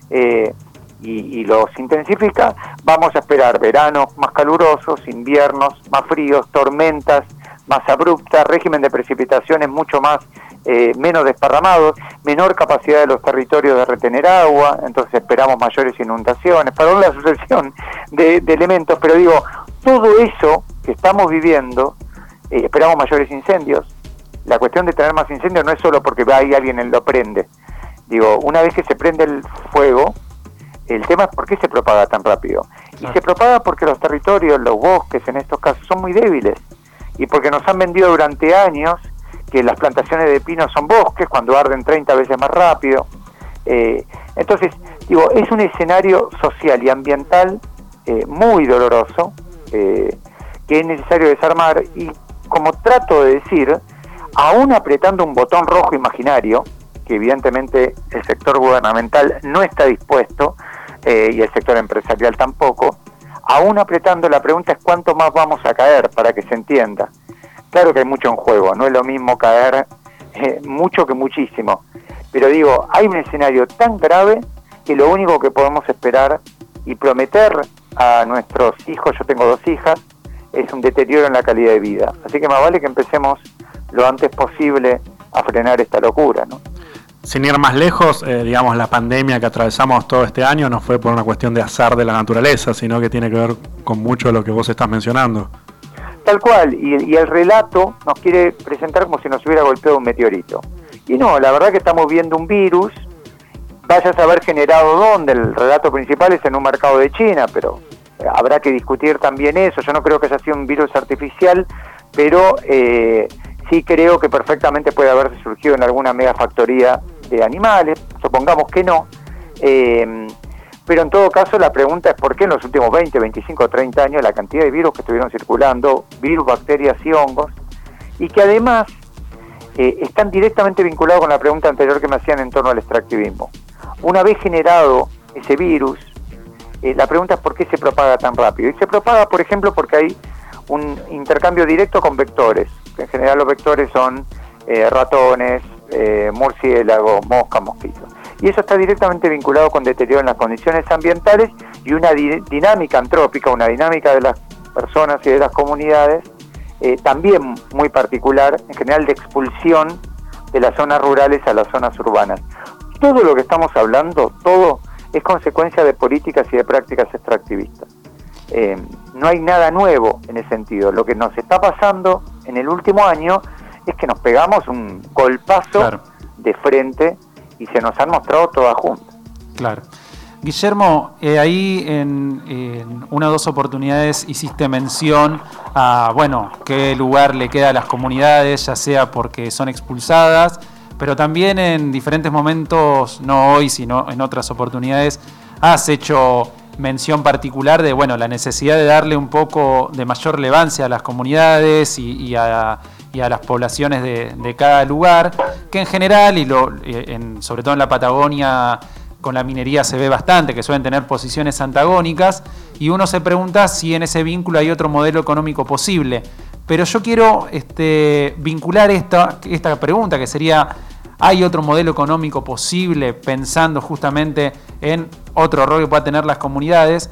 y los intensifica, vamos a esperar veranos más calurosos, inviernos más fríos, tormentas más abruptas, régimen de precipitaciones mucho más menos desparramados, menor capacidad de los territorios de retener agua, entonces esperamos mayores inundaciones, perdón la sucesión de elementos, pero digo, todo eso que estamos viviendo, esperamos mayores incendios. La cuestión de tener más incendios no es solo porque hay alguien que lo prende. Digo, una vez que se prende el fuego, el tema es por qué se propaga tan rápido. Y se propaga porque los territorios, los bosques en estos casos, son muy débiles. Y porque nos han vendido durante años que las plantaciones de pinos son bosques, cuando arden 30 veces más rápido. Entonces, digo, es un escenario social y ambiental muy doloroso, que es necesario desarmar. Y como trato de decir, aún apretando un botón rojo imaginario, que evidentemente el sector gubernamental no está dispuesto, y el sector empresarial tampoco, aún apretando, la pregunta es cuánto más vamos a caer, para que se entienda. Claro que hay mucho en juego, no es lo mismo caer mucho que muchísimo, pero digo, hay un escenario tan grave que lo único que podemos esperar y prometer a nuestros hijos, yo tengo 2 hijas, es un deterioro en la calidad de vida. Así que más vale que empecemos lo antes posible a frenar esta locura, ¿no? Sin ir más lejos, digamos, la pandemia que atravesamos todo este año no fue por una cuestión de azar de la naturaleza, sino que tiene que ver con mucho de lo que vos estás mencionando. Tal cual, y el relato nos quiere presentar como si nos hubiera golpeado un meteorito. Y no, la verdad que estamos viendo un virus, vaya a saber generado dónde, el relato principal es en un mercado de China, pero habrá que discutir también eso. Yo no creo que haya sido un virus artificial, pero sí creo que perfectamente puede haberse surgido en alguna megafactoría de animales, supongamos que no, pero en todo caso la pregunta es por qué en los últimos 20, 25, 30 años la cantidad de virus que estuvieron circulando, virus, bacterias y hongos, y que además están directamente vinculados con la pregunta anterior que me hacían en torno al extractivismo. Una vez generado ese virus, la pregunta es por qué se propaga tan rápido. Y se propaga, por ejemplo, porque hay un intercambio directo con vectores. En general los vectores son ratones, murciélagos, moscas, mosquitos. Y eso está directamente vinculado con deterioro en las condiciones ambientales y una dinámica antrópica, una dinámica de las personas y de las comunidades, también muy particular, en general de expulsión de las zonas rurales a las zonas urbanas. Todo lo que estamos hablando, todo es consecuencia de políticas y de prácticas extractivistas. No hay nada nuevo en ese sentido. Lo que nos está pasando en el último año es que nos pegamos un golpazo de frente y se nos han mostrado todas juntas. Claro. Guillermo, ahí en una o dos oportunidades hiciste mención a, bueno, qué lugar le queda a las comunidades, ya sea porque son expulsadas, pero también en diferentes momentos, no hoy, sino en otras oportunidades, has hecho mención particular de, bueno, la necesidad de darle un poco de mayor relevancia a las comunidades y a las poblaciones de cada lugar, que en general, sobre todo en la Patagonia, con la minería se ve bastante, que suelen tener posiciones antagónicas, y uno se pregunta si en ese vínculo hay otro modelo económico posible. Pero yo quiero vincular esta pregunta, que sería, ¿hay otro modelo económico posible pensando justamente en otro rol que puedan tener las comunidades?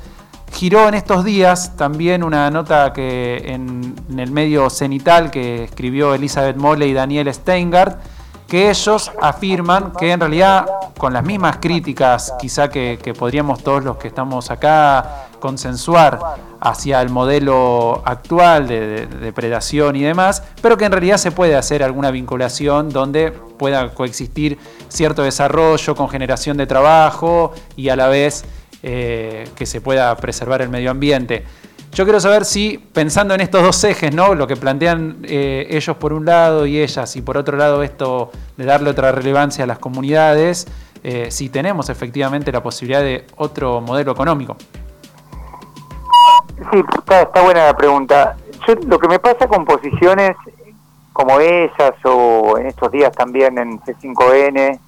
giró en estos días también una nota que en el medio Cenital que escribió Elizabeth Molle y Daniel Steingart, que ellos afirman que en realidad, con las mismas críticas quizá que podríamos todos los que estamos acá consensuar hacia el modelo actual de depredación y demás, pero que en realidad se puede hacer alguna vinculación donde pueda coexistir cierto desarrollo con generación de trabajo y a la vez que se pueda preservar el medio ambiente. Yo quiero saber si, pensando en estos dos ejes, ¿no? Lo que plantean ellos por un lado y ellas, y por otro lado esto de darle otra relevancia a las comunidades, si tenemos efectivamente la posibilidad de otro modelo económico. Sí, está buena la pregunta. Lo que me pasa con posiciones como esas, o en estos días también en C5N,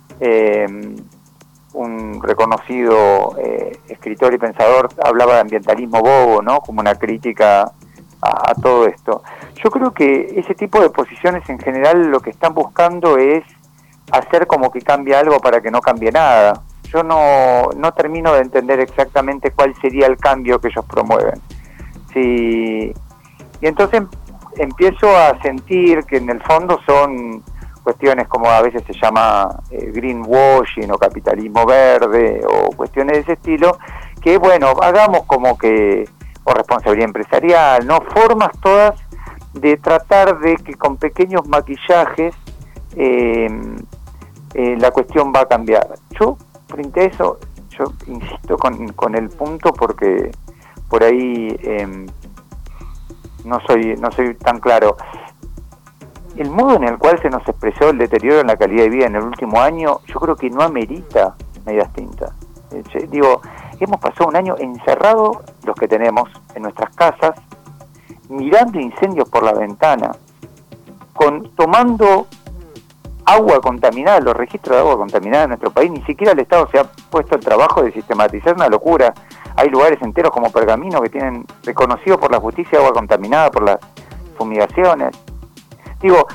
un reconocido escritor y pensador hablaba de ambientalismo bobo, ¿no? Como una crítica a todo esto. Yo creo que ese tipo de posiciones en general lo que están buscando es hacer como que cambie algo para que no cambie nada. Yo no termino de entender exactamente cuál sería el cambio que ellos promueven. Sí, y entonces empiezo a sentir que en el fondo son cuestiones como a veces se llama greenwashing o capitalismo verde o cuestiones de ese estilo, que bueno, hagamos como que, o responsabilidad empresarial, ¿no? Formas todas de tratar de que con pequeños maquillajes la cuestión va a cambiar. Yo, frente a eso, yo insisto con el punto porque por ahí no soy tan claro. El modo en el cual se nos expresó el deterioro en la calidad de vida en el último año, yo creo que no amerita medidas tintas. Digo, hemos pasado un año encerrados, los que tenemos en nuestras casas, mirando incendios por la ventana, tomando agua contaminada, los registros de agua contaminada en nuestro país. Ni siquiera el Estado se ha puesto el trabajo de sistematizar, una locura. Hay lugares enteros como Pergamino que tienen reconocido por la justicia agua contaminada por las fumigaciones. Digo,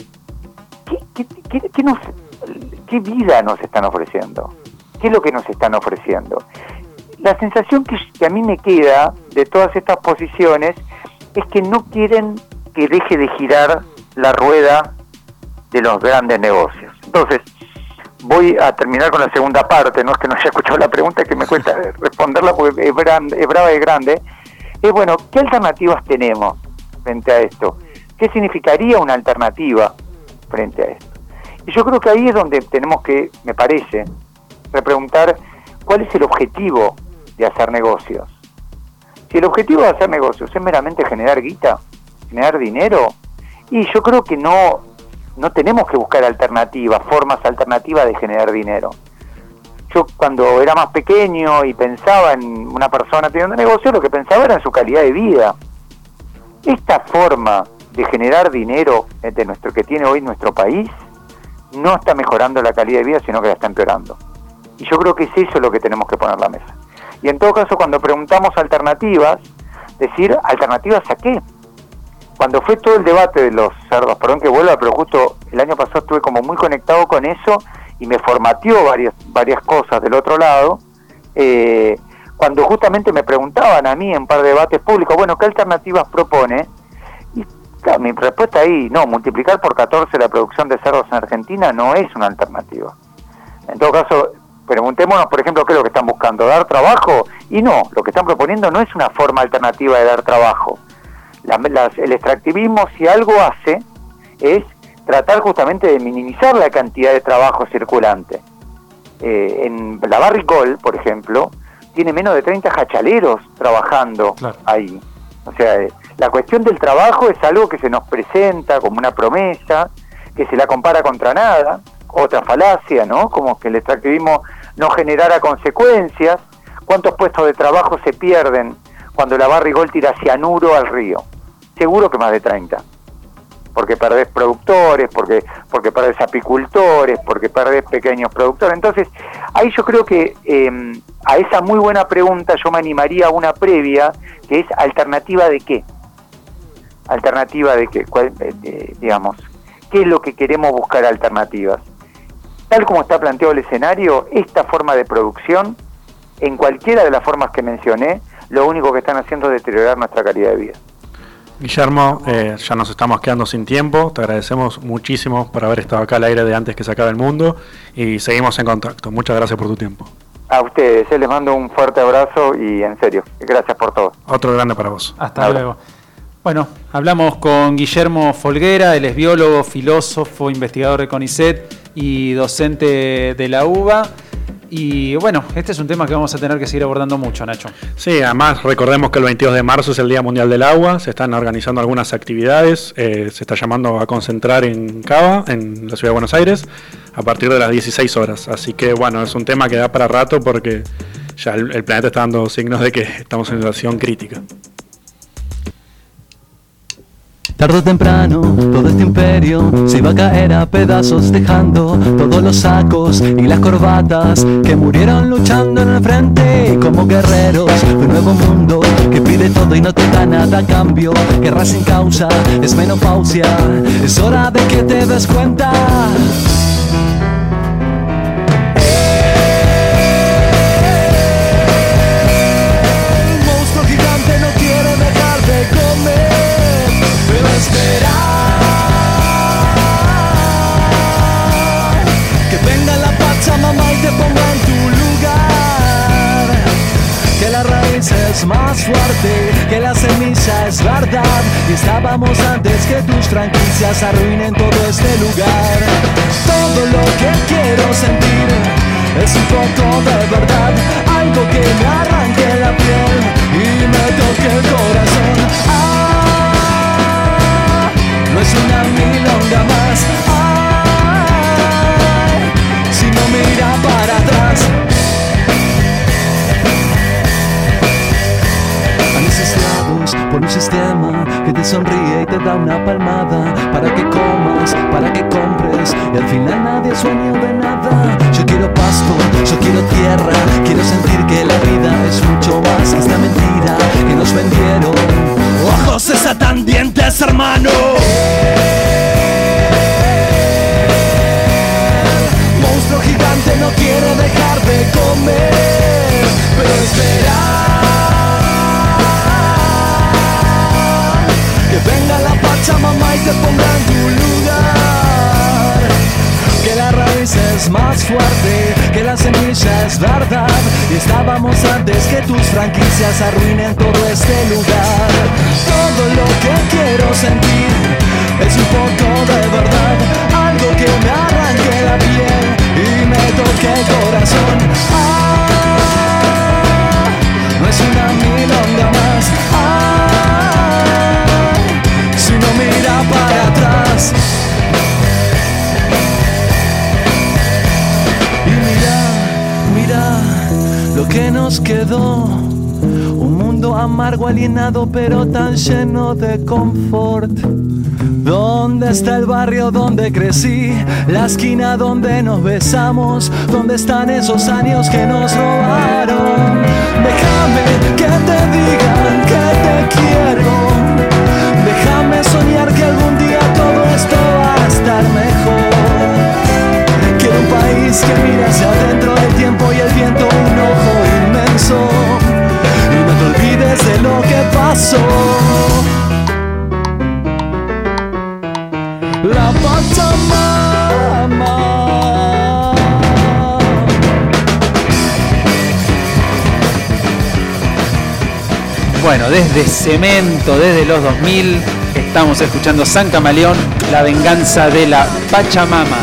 ¿qué vida nos están ofreciendo? ¿Qué es lo que nos están ofreciendo? La sensación que a mí me queda de todas estas posiciones es que no quieren que deje de girar la rueda de los grandes negocios. Entonces, voy a terminar con la segunda parte, no es que no haya escuchado la pregunta, que me cuesta responderla porque es brava y grande. Es bueno, ¿qué alternativas tenemos frente a esto? ¿Qué significaría una alternativa frente a esto? Y yo creo que ahí es donde tenemos que, me parece, repreguntar cuál es el objetivo de hacer negocios. Si el objetivo de hacer negocios es meramente generar guita, generar dinero, y yo creo que no tenemos que buscar alternativas, formas alternativas de generar dinero. Yo cuando era más pequeño y pensaba en una persona teniendo un negocio, lo que pensaba era en su calidad de vida. Esta forma de generar dinero que tiene hoy nuestro país no está mejorando la calidad de vida, sino que la está empeorando. Y yo creo que es eso lo que tenemos que poner en la mesa. Y en todo caso, cuando preguntamos alternativas, decir, ¿alternativas a qué? Cuando fue todo el debate de los cerdos, perdón que vuelva, pero justo el año pasado estuve como muy conectado con eso y me formateó varias cosas del otro lado, cuando justamente me preguntaban a mí en un par de debates públicos, bueno, ¿qué alternativas propone? Y claro, mi respuesta ahí, no, multiplicar por 14 la producción de cerdos en Argentina no es una alternativa. En todo caso, preguntémonos, por ejemplo, ¿qué es lo que están buscando? ¿Dar trabajo? Y no, lo que están proponiendo no es una forma alternativa de dar trabajo. El extractivismo, si algo hace, es tratar justamente de minimizar la cantidad de trabajo circulante. En la Barricol, por ejemplo, tiene menos de 30 jachaleros trabajando ahí. O sea, la cuestión del trabajo es algo que se nos presenta como una promesa, que se la compara contra nada, otra falacia, ¿no? Como que el extractivismo no generara consecuencias. ¿Cuántos puestos de trabajo se pierden cuando la Barricol tira cianuro al río? Seguro que más de 30. Porque perdés productores, porque perdés apicultores, porque perdés pequeños productores. Entonces, ahí yo creo que a esa muy buena pregunta yo me animaría a una previa, que es ¿alternativa de qué? ¿Alternativa de qué? Digamos, ¿qué es lo que queremos buscar alternativas? Tal como está planteado el escenario, esta forma de producción, en cualquiera de las formas que mencioné, lo único que están haciendo es deteriorar nuestra calidad de vida. Guillermo, ya nos estamos quedando sin tiempo. Te agradecemos muchísimo por haber estado acá al aire de Antes que se acabe el mundo y seguimos en contacto. Muchas gracias por tu tiempo. A ustedes, les mando un fuerte abrazo y en serio, gracias por todo. Otro grande para vos. Hasta luego. Bueno, hablamos con Guillermo Folguera, él es biólogo, filósofo, investigador de CONICET y docente de la UBA. Y bueno, este es un tema que vamos a tener que seguir abordando mucho, Nacho. Sí, además recordemos que el 22 de marzo es el Día Mundial del Agua, se están organizando algunas actividades, se está llamando a concentrar en Cava, en la Ciudad de Buenos Aires, a partir de las 16 horas. Así que bueno, es un tema que da para rato porque ya el planeta está dando signos de que estamos en una situación crítica. Tarde o temprano, todo este imperio se iba a caer a pedazos, dejando todos los sacos y las corbatas que murieron luchando en el frente como guerreros de un nuevo mundo que pide todo y no te da nada a cambio. Guerra sin causa, es menopausia, es hora de que te des cuenta. El monstruo gigante no quiere dejar de comer. Esperar que venga la Pachamama y te ponga en tu lugar, que la raíz es más fuerte, que la semilla es verdad, y estábamos antes que tus franquicias arruinen todo este lugar. Todo lo que quiero sentir es un poco de verdad, algo que me arranque la piel y me toque el corazón. No es una milonga más, ay, si no mira para atrás. Anestesiados por un sistema que te sonríe y te da una palmada para que comas, para que compres, y al final nadie sueña de nada. Yo quiero pasto, yo quiero tierra, quiero sentir que la vida es mucho más que esta mentira que nos vendieron. Ojos de Satán, dientes, hermano. Monstruo gigante no quiere dejar de comer, pero esperar que venga la Pachamama y te ponga en tu lugar, que la raíz es más fuerte, que la semilla es verdad, y estábamos antes que tus franquicias arruinen todo este lugar. Todo lo que quiero sentir es un poco de verdad, algo que me arranque la piel y me toque el corazón. Ah, no es una milonga más, ah, si no mira para atrás. Mira lo que nos quedó, un mundo amargo, alienado, pero tan lleno de confort. ¿Dónde está el barrio donde crecí? La esquina donde nos besamos. ¿Dónde están esos años que nos robaron? Déjame que te digan que te quiero. Déjame soñar que algún día todo esto va a estar mejor. Quiero un país que mire hacia adentro del tiempo y el viento, un ojo inmenso, y no te olvides de lo que pasó. La Pachamama. Bueno, desde Cemento, desde los 2000, estamos escuchando San Camaleón, la venganza de la Pachamama.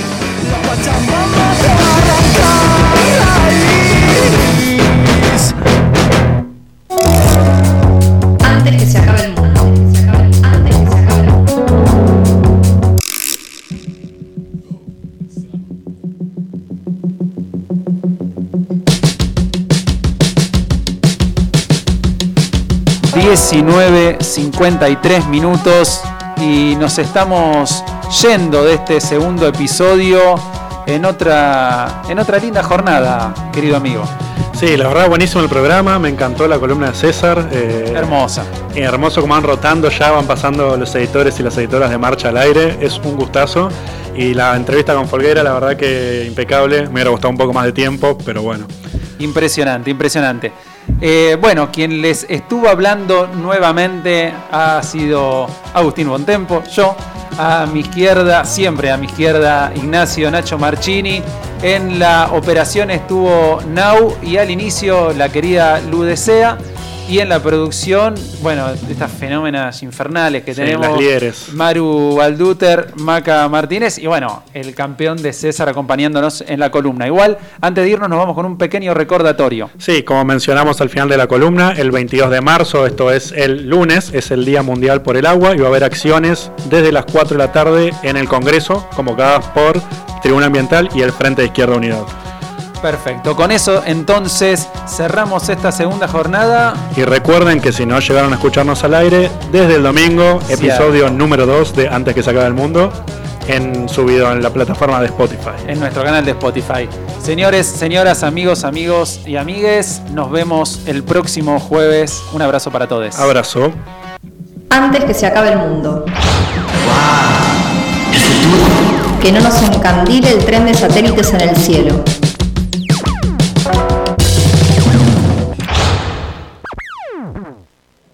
Antes que se acabe el mundo. Antes que se acabe el mundo. 19:53 minutos y nos estamos yendo de este segundo episodio en otra linda jornada, querido amigo. Sí, la verdad buenísimo el programa, me encantó la columna de César. Hermosa. Hermoso como van rotando, ya van pasando los editores y las editoras de Marcha al Aire, es un gustazo. Y la entrevista con Folguera, la verdad que impecable, me hubiera gustado un poco más de tiempo, pero bueno. Impresionante, impresionante. Bueno, quien les estuvo hablando nuevamente ha sido Agustín Bontempo, yo. A mi izquierda, siempre a mi izquierda, Ignacio Nacho Marchini. En la operación estuvo Nau y al inicio la querida Ludesea. Y en la producción, bueno, estas fenómenas infernales que tenemos, las líderes. Maru Balduter, Maca Martínez y bueno, el campeón de César acompañándonos en la columna. Igual, antes de irnos nos vamos con un pequeño recordatorio. Sí, como mencionamos al final de la columna, el 22 de marzo, esto es el lunes, es el Día Mundial por el Agua y va a haber acciones desde las 4 de la tarde en el Congreso, convocadas por Tribuna Ambiental y el Frente de Izquierda Unidad. Perfecto, con eso entonces cerramos esta segunda jornada. Y recuerden que si no llegaron a escucharnos al aire, desde el domingo, episodio número 2 de Antes que se acabe el mundo, subido en la plataforma de Spotify. En nuestro canal de Spotify. Señores, señoras, amigos y amigues, nos vemos el próximo jueves. Un abrazo para todos. Abrazo. Antes que se acabe el mundo. Que no nos encandile el tren de satélites en el cielo.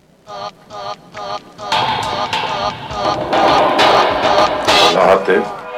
Arte